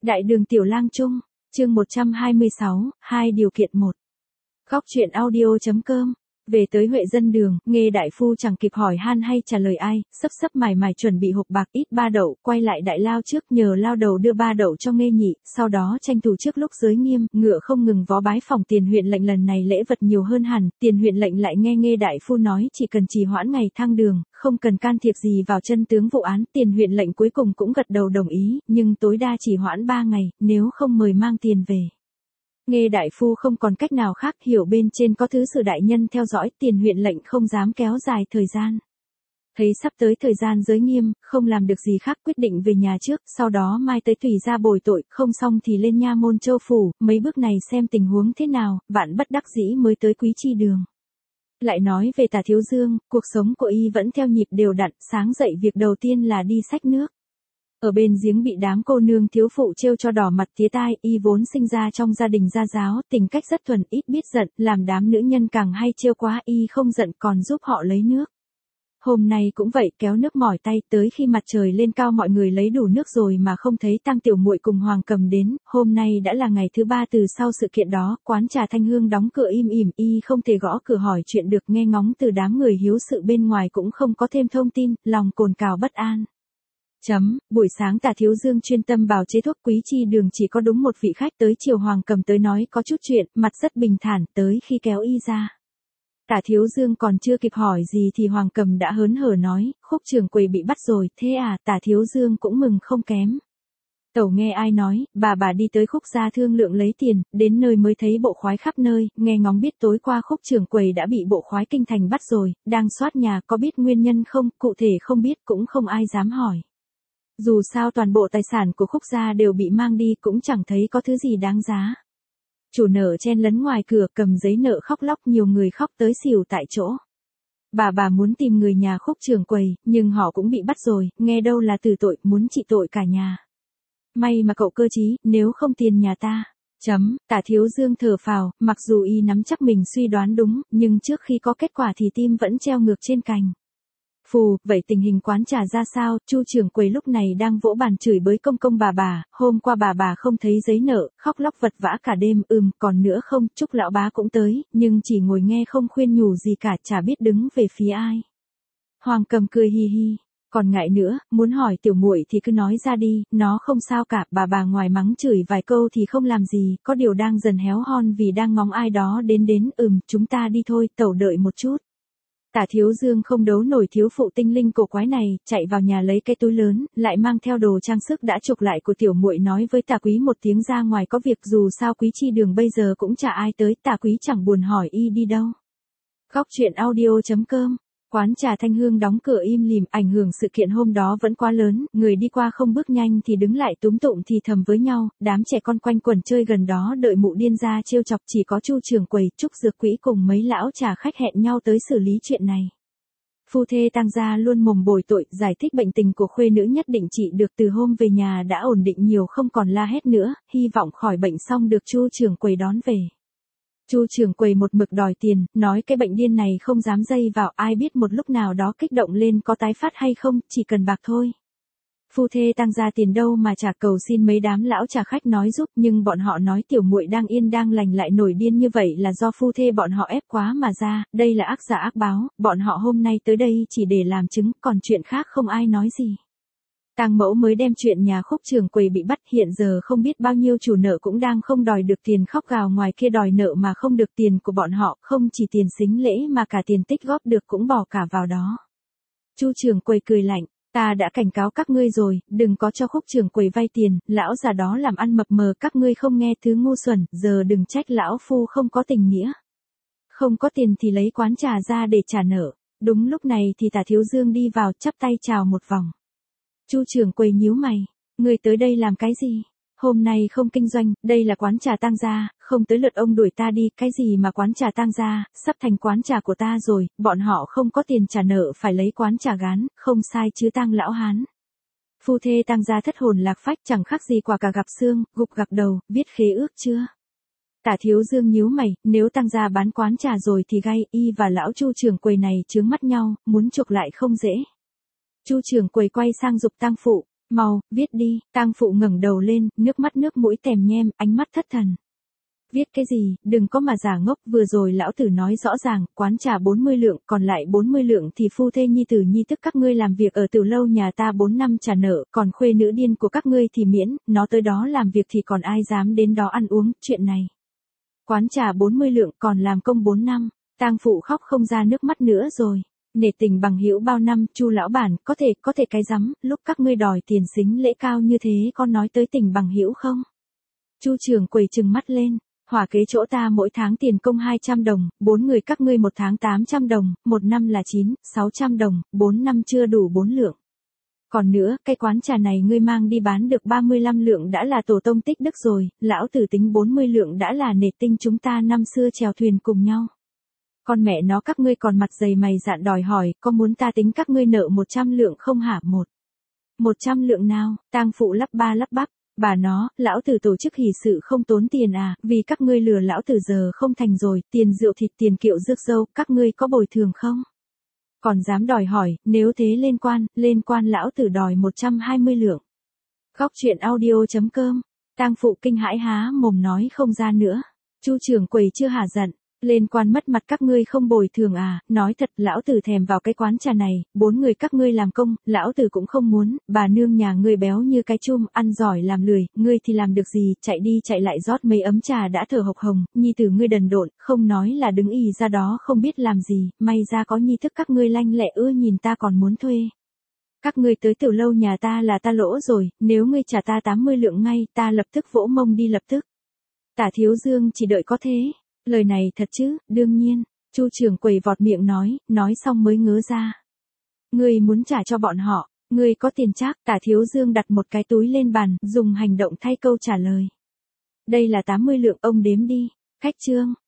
Đại đường Tiểu Lang Trung, chương 126, hai điều kiện 1. Góc truyện audio.com. Về tới Huệ Dân Đường, Nghê đại phu chẳng kịp hỏi han hay trả lời ai, sấp mải chuẩn bị hộp bạc ít ba đậu, quay lại đại lao trước nhờ lao đầu đưa ba đậu cho Nghê nhị, sau đó tranh thủ trước lúc giới nghiêm, ngựa không ngừng vó bái phòng tiền huyện lệnh. Lần này lễ vật nhiều hơn hẳn, tiền huyện lệnh lại nghe Nghê đại phu nói chỉ cần trì hoãn ngày thăng đường, không cần can thiệp gì vào chân tướng vụ án. Tiền huyện lệnh cuối cùng cũng gật đầu đồng ý, nhưng tối đa trì hoãn 3 ngày, nếu không mời mang tiền về. Nghê đại phu không còn cách nào khác, hiểu bên trên có thứ sử đại nhân theo dõi, tiền huyện lệnh không dám kéo dài thời gian. Thấy sắp tới thời gian giới nghiêm, không làm được gì khác, quyết định về nhà trước, sau đó mai tới tùy ra bồi tội, không xong thì lên nha môn Châu phủ, mấy bước này xem tình huống thế nào, vạn bất đắc dĩ mới tới Quý Chi Đường. Lại nói về Tả Thiếu Dương, cuộc sống của y vẫn theo nhịp đều đặn, sáng dậy việc đầu tiên là đi xách nước. Ở bên giếng bị đám cô nương thiếu phụ trêu cho đỏ mặt tía tai, y vốn sinh ra trong gia đình gia giáo, tính cách rất thuần, ít biết giận, làm đám nữ nhân càng hay trêu quá, y không giận còn giúp họ lấy nước. Hôm nay cũng vậy, kéo nước mỏi tay, tới khi mặt trời lên cao mọi người lấy đủ nước rồi mà không thấy Tăng tiểu muội cùng Hoàng Cầm đến. Hôm nay đã là ngày thứ 3 từ sau sự kiện đó, quán trà Thanh Hương đóng cửa im ỉm, y không thể gõ cửa hỏi chuyện được, nghe ngóng từ đám người hiếu sự bên ngoài cũng không có thêm thông tin, lòng cồn cào bất an. Buổi sáng Tả Thiếu Dương chuyên tâm bào chế thuốc. Quý Chi Đường chỉ có đúng một vị khách tới chiều. Hoàng Cầm tới nói có chút chuyện, mặt rất bình thản, tới khi kéo y ra. Tả Thiếu Dương còn chưa kịp hỏi gì thì Hoàng Cầm đã hớn hở nói, Khúc trưởng quầy bị bắt rồi. Thế à? Tả Thiếu Dương cũng mừng không kém. Tẩu nghe ai nói, bà đi tới Khúc gia thương lượng lấy tiền, đến nơi mới thấy bộ khoái khắp nơi, nghe ngóng biết tối qua Khúc trưởng quầy đã bị bộ khoái kinh thành bắt rồi, đang soát nhà, có biết nguyên nhân không? Cụ thể không biết, cũng không ai dám hỏi. Dù sao toàn bộ tài sản của Khúc gia đều bị mang đi, cũng chẳng thấy có thứ gì đáng giá. Chủ nợ chen lấn ngoài cửa, cầm giấy nợ khóc lóc, nhiều người khóc tới xỉu tại chỗ. Bà muốn tìm người nhà Khúc trưởng quầy, nhưng họ cũng bị bắt rồi, nghe đâu là tử tội, muốn trị tội cả nhà. May mà cậu cơ trí, nếu không tiền nhà ta. Tả Thiếu Dương thở phào, mặc dù y nắm chắc mình suy đoán đúng, nhưng trước khi có kết quả thì tim vẫn treo ngược trên cành. Phù, vậy tình hình quán trà ra sao? Chu trưởng quầy lúc này đang vỗ bàn chửi bới công công bà, hôm qua bà không thấy giấy nợ, khóc lóc vật vã cả đêm. Còn nữa không, Trúc lão bá cũng tới, nhưng chỉ ngồi nghe không khuyên nhủ gì cả, chả biết đứng về phía ai. Hoàng Cầm cười hi hi, còn ngại nữa, muốn hỏi tiểu muội thì cứ nói ra đi, nó không sao cả. Bà ngoài mắng chửi vài câu thì không làm gì, có điều đang dần héo hon vì đang ngóng ai đó đến. Chúng ta đi thôi, tẩu đợi một chút. Tả Thiếu Dương không đấu nổi thiếu phụ tinh linh cổ quái này, chạy vào nhà lấy cái túi lớn, lại mang theo đồ trang sức đã chuộc lại của tiểu muội, nói với Tả Quý một tiếng ra ngoài có việc, dù sao Quý Chi Đường bây giờ cũng chả ai tới. Tả Quý chẳng buồn hỏi y đi đâu. Góc truyện audio.com. Quán trà Thanh Hương đóng cửa im lìm, ảnh hưởng sự kiện hôm đó vẫn quá lớn, người đi qua không bước nhanh thì đứng lại túm tụm thì thầm với nhau, đám trẻ con quanh quẩn chơi gần đó đợi mụ điên ra trêu chọc, chỉ có Chu trưởng quầy, Trúc dược quỹ cùng mấy lão trà khách hẹn nhau tới xử lý chuyện này. Phu thê Tăng gia luôn mồm bồi tội, giải thích bệnh tình của khuê nữ nhất định trị được, từ hôm về nhà đã ổn định nhiều, không còn la hét nữa, hy vọng khỏi bệnh xong được Chu trưởng quầy đón về. Chu trưởng quầy một mực đòi tiền, nói cái bệnh điên này không dám dây vào, ai biết một lúc nào đó kích động lên có tái phát hay không, chỉ cần bạc thôi. Phu thê Tăng gia tiền đâu mà trả, cầu xin mấy đám lão trà khách nói giúp, nhưng bọn họ nói tiểu muội đang yên đang lành lại nổi điên như vậy là do phu thê bọn họ ép quá mà ra, đây là ác giả ác báo, bọn họ hôm nay tới đây chỉ để làm chứng, còn chuyện khác không ai nói gì. Tang mẫu mới đem chuyện nhà Khúc trưởng quầy bị bắt, hiện giờ không biết bao nhiêu chủ nợ cũng đang không đòi được tiền, khóc gào ngoài kia đòi nợ mà không được tiền của bọn họ, không chỉ tiền sính lễ mà cả tiền tích góp được cũng bỏ cả vào đó. Chu trưởng quầy cười lạnh, ta đã cảnh cáo các ngươi rồi, đừng có cho Khúc trưởng quầy vay tiền, lão già đó làm ăn mập mờ, các ngươi không nghe thứ ngu xuẩn, giờ đừng trách lão phu không có tình nghĩa. Không có tiền thì lấy quán trà ra để trả nợ. Đúng lúc này thì Tả Thiếu Dương đi vào, chắp tay chào một vòng. Chu trưởng quầy nhíu mày, ngươi tới đây làm cái gì? Hôm nay không kinh doanh, đây là quán trà Tang gia, không tới lượt ông đuổi ta đi, cái gì mà quán trà Tang gia, sắp thành quán trà của ta rồi, bọn họ không có tiền trả nợ phải lấy quán trà gán, không sai chứ Tang lão hán. Phu thê Tang gia thất hồn lạc phách, chẳng khác gì quả cà gặp xương, gục gặc đầu, viết khế ước chưa? Tả Thiếu Dương nhíu mày, nếu Tang gia bán quán trà rồi thì gay, y và lão Chu trưởng quầy này chướng mắt nhau, muốn chuộc lại không dễ. Chu trưởng quầy quay sang giục Tang phụ, Mau, viết đi, tang phụ ngẩng đầu lên, nước mắt nước mũi tèm nhem, ánh mắt thất thần. Viết cái gì, đừng có mà giả ngốc, vừa rồi lão tử nói rõ ràng, quán trà 40 lượng, còn lại 40 lượng thì phu thê nhi tử nhi tức các ngươi làm việc ở tiểu lâu nhà ta 4 năm trả nợ, còn khuê nữ điên của các ngươi thì miễn, nó tới đó làm việc thì còn ai dám đến đó ăn uống, chuyện này. Quán trà 40 lượng còn làm công 4 năm, tang phụ khóc không ra nước mắt nữa rồi. Nể tình bằng hữu bao năm, Chu lão bản, có thể cái rắm, lúc các ngươi đòi tiền sính lễ cao như thế có nói tới tình bằng hữu không? Chu trưởng quầy trừng mắt lên, hỏa kế chỗ ta mỗi tháng tiền công 200 đồng, 4 người các ngươi một tháng 800 đồng, một năm là 600 đồng, 4 năm chưa đủ 4 lượng. Còn nữa, cái quán trà này ngươi mang đi bán được 35 lượng đã là tổ tông tích đức rồi, lão tử tính 40 lượng đã là nể tinh chúng ta năm xưa chèo thuyền cùng nhau. Con mẹ nó các ngươi còn mặt dày mày dạn đòi hỏi, có muốn ta tính các ngươi nợ 100 lượng không hả? 100 lượng nào? Tang phụ lắp ba lắp bắp, bà nó, lão tử tổ chức hỷ sự không tốn tiền à, vì các ngươi lừa lão tử giờ không thành rồi, tiền rượu thịt tiền kiệu rước dâu, các ngươi có bồi thường không? Còn dám đòi hỏi, nếu thế lên quan lão tử đòi 120 lượng. Góc truyện audio.com, tang phụ kinh hãi há mồm nói không ra nữa. Chu trưởng quầy chưa hả giận. Lên quan mất mặt các ngươi không bồi thường à, nói thật lão tử thèm vào cái quán trà này, 4 người các ngươi làm công, lão tử cũng không muốn, bà nương nhà ngươi béo như cái chum, ăn giỏi làm lười, ngươi thì làm được gì, chạy đi chạy lại rót mấy ấm trà đã thở hộc hồng, nhi tử ngươi đần độn, không nói là đứng ì ra đó không biết làm gì, may ra có nhi thức các ngươi lanh lẹ nhìn ta còn muốn thuê. Các ngươi tới tiểu lâu nhà ta là ta lỗ rồi, nếu ngươi trả ta 80 lượng ngay, ta lập tức vỗ mông đi lập tức. Tả Thiếu Dương chỉ đợi có thế. Lời này thật chứ, đương nhiên, Chu trưởng quầy vọt miệng nói xong mới ngớ ra. Ngươi muốn trả cho bọn họ, ngươi có tiền chắc? Tả Thiếu Dương đặt một cái túi lên bàn, dùng hành động thay câu trả lời. Đây là 80 lượng, ông đếm đi. Khách trương,